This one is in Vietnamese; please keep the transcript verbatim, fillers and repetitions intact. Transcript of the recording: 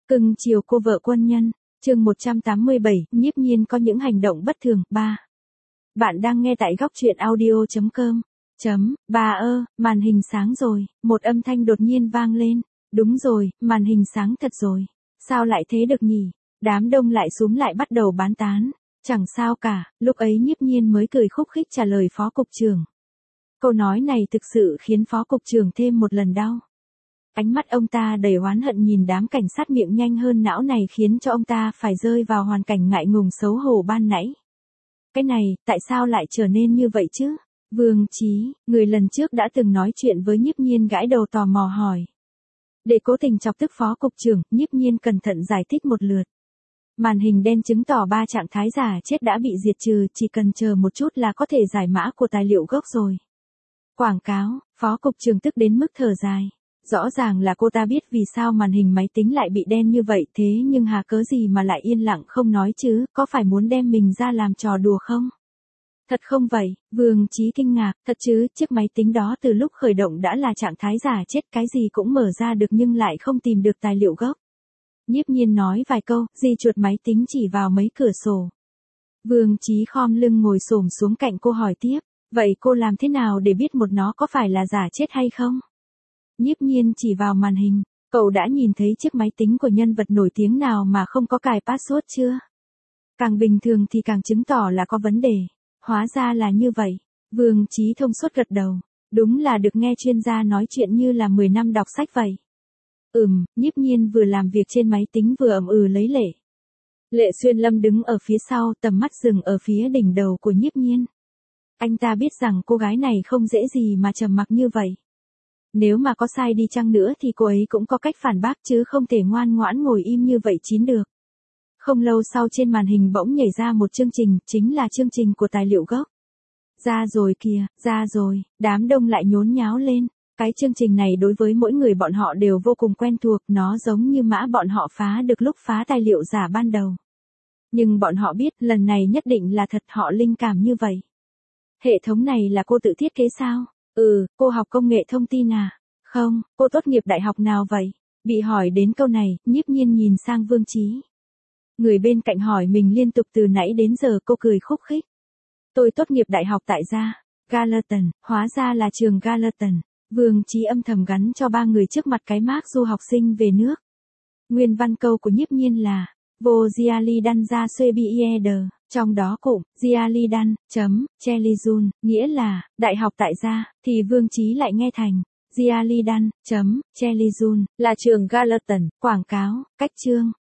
Cưng chiều cô vợ quân nhân, chương một trăm tám mươi bảy, nhiếp nhiên có những hành động bất thường, ba. Bạn đang nghe tại góc truyện audio chấm com. Chấm, bà ơ, màn hình sáng rồi, một âm thanh đột nhiên vang lên. Đúng rồi, màn hình sáng thật rồi. Sao lại thế được nhỉ? Đám đông lại xúm lại bắt đầu bán tán. Chẳng sao cả, lúc ấy nhiếp nhiên mới cười khúc khích trả lời phó cục trưởng. Câu nói này thực sự khiến phó cục trưởng thêm một lần đau. Ánh mắt ông ta đầy oán hận nhìn đám cảnh sát miệng nhanh hơn não này khiến cho ông ta phải rơi vào hoàn cảnh ngại ngùng xấu hổ ban nãy. Cái này, tại sao lại trở nên như vậy chứ? Vương Chí, người lần trước đã từng nói chuyện với nhiếp nhiên gãi đầu tò mò hỏi. Để cố tình chọc tức phó cục trưởng, nhiếp nhiên cẩn thận giải thích một lượt. Màn hình đen chứng tỏ ba trạng thái giả chết đã bị diệt trừ, chỉ cần chờ một chút là có thể giải mã của tài liệu gốc rồi. Quảng cáo, phó cục trưởng tức đến mức thở dài. Rõ ràng là cô ta biết vì sao màn hình máy tính lại bị đen như vậy thế nhưng hà cớ gì mà lại yên lặng không nói chứ, có phải muốn đem mình ra làm trò đùa không? Thật không vậy, Vương Chí kinh ngạc, thật chứ, chiếc máy tính đó từ lúc khởi động đã là trạng thái giả chết cái gì cũng mở ra được nhưng lại không tìm được tài liệu gốc. Nhiếp nhiên nói vài câu, di chuột máy tính chỉ vào mấy cửa sổ. Vương Chí khom lưng ngồi xổm xuống cạnh cô hỏi tiếp, vậy cô làm thế nào để biết một nó có phải là giả chết hay không? Nhiếp nhiên chỉ vào màn hình, cậu đã nhìn thấy chiếc máy tính của nhân vật nổi tiếng nào mà không có cài password chưa? Càng bình thường thì càng chứng tỏ là có vấn đề. Hóa ra là như vậy. Vương Chí thông suốt gật đầu. Đúng là được nghe chuyên gia nói chuyện như là mười năm đọc sách vậy. Ừm, nhiếp nhiên vừa làm việc trên máy tính vừa ậm ừ lấy lệ. Lệ Xuyên Lâm đứng ở phía sau, tầm mắt dừng ở phía đỉnh đầu của nhiếp nhiên. Anh ta biết rằng cô gái này không dễ gì mà trầm mặc như vậy. Nếu mà có sai đi chăng nữa thì cô ấy cũng có cách phản bác chứ không thể ngoan ngoãn ngồi im như vậy chín được. Không lâu sau trên màn hình bỗng nhảy ra một chương trình, chính là chương trình của tài liệu gốc. Ra rồi kìa, ra rồi, đám đông lại nhốn nháo lên. Cái chương trình này đối với mỗi người bọn họ đều vô cùng quen thuộc, nó giống như mã bọn họ phá được lúc phá tài liệu giả ban đầu. Nhưng bọn họ biết lần này nhất định là thật, họ linh cảm như vậy. Hệ thống này là cô tự thiết kế sao? Ừ, cô học công nghệ thông tin à? Không, cô tốt nghiệp đại học nào vậy? Bị hỏi đến câu này, nhiếp nhiên nhìn sang Vương Chí. Người bên cạnh hỏi mình liên tục từ nãy đến giờ cô cười khúc khích. Tôi tốt nghiệp đại học tại gia, Gallatin, hóa ra là trường Gallatin. Vương Chí âm thầm gắn cho ba người trước mặt cái mác du học sinh về nước. Nguyên văn câu của nhiếp nhiên là, vô Gialidan ra xuê bieder, trong đó cụm, Gialidan, chấm, Chelijun, nghĩa là, đại học tại gia, thì Vương Chí lại nghe thành, Gialidan, chấm, Chelijun, là trường Gallatin, quảng cáo, cách chương.